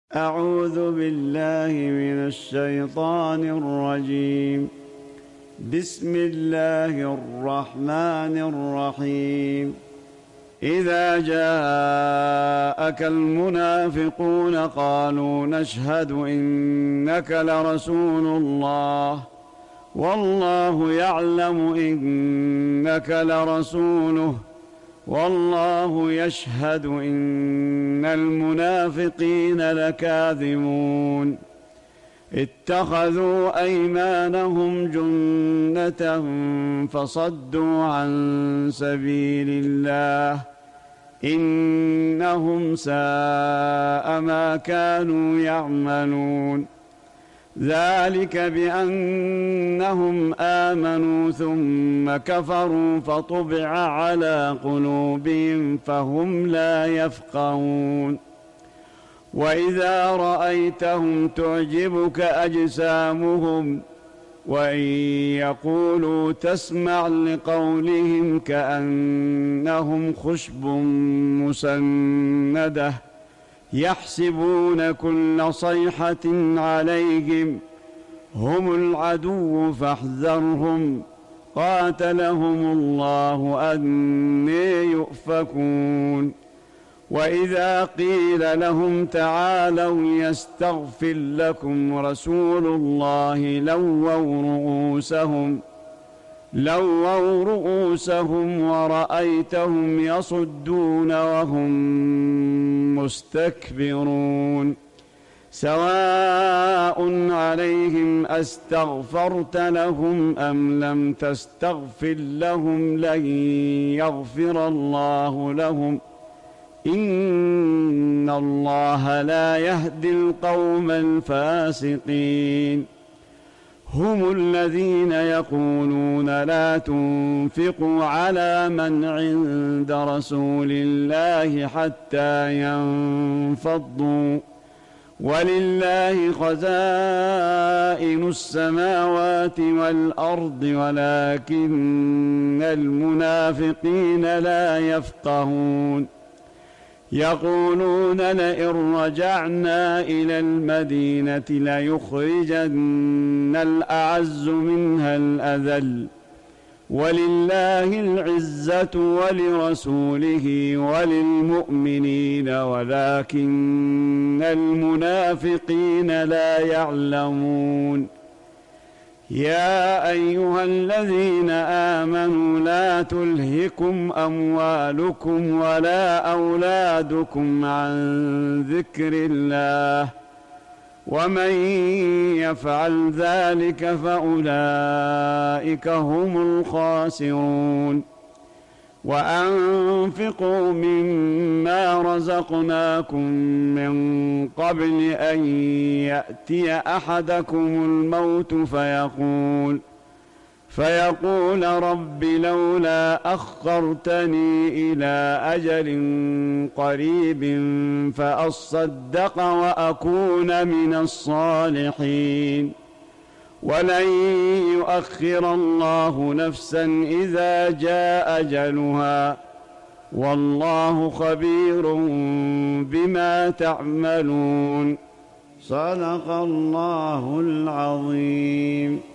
أعوذ بالله من الشيطان الرجيم. بسم الله الرحمن الرحيم. إذا جاءك المنافقون قالوا نشهد إنك لرسول الله والله يعلم إنك لرسوله والله يشهد إن المنافقين لكاذبون. اتخذوا أيمانهم جنة فصدوا عن سبيل الله إنهم ساء ما كانوا يعملون. ذلك بأنهم آمنوا ثم كفروا فطبع على قلوبهم فهم لا يفقهون. وإذا رأيتهم تعجبك أجسامهم وإن يقولوا تسمع لقولهم كأنهم خشب مسندة يحسبون كل صيحة عليهم هم العدو فاحذرهم قاتلهم الله أني يؤفكون. وإذا قيل لهم تعالوا يستغفر لكم رسول الله لووا رؤوسهم ورأيتهم يصدون وهم مستكبرون. سواء عليهم أستغفرت لهم أم لم تستغفر لهم لن يغفر الله لهم إن الله لا يهدي القوم الفاسقين. هم الذين يقولون لا تنفقوا على من عند رسول الله حتى ينفضوا ولله خزائن السماوات والأرض ولكن المنافقين لا يفقهون. يقولون لئن رجعنا إلى المدينة ليخرجن الأعز منها الأذل ولله العزة ولرسوله وللمؤمنين ولكن المنافقين لا يعلمون. يا أيها الذين آمنوا لا تلهكم أموالكم ولا أولادكم عن ذكر الله ومن يفعل ذلك فأولئك هم الخاسرون. وأنفقوا مما رزقناكم من قبل أن يأتي أحدكم الموت فيقول رب لولا أخرتني إلى أجل قريب فأصدق وأكون من الصالحين. ولن يؤخر الله نفسا إذا جاء أجلها والله خبير بما تعملون. صدق الله العظيم.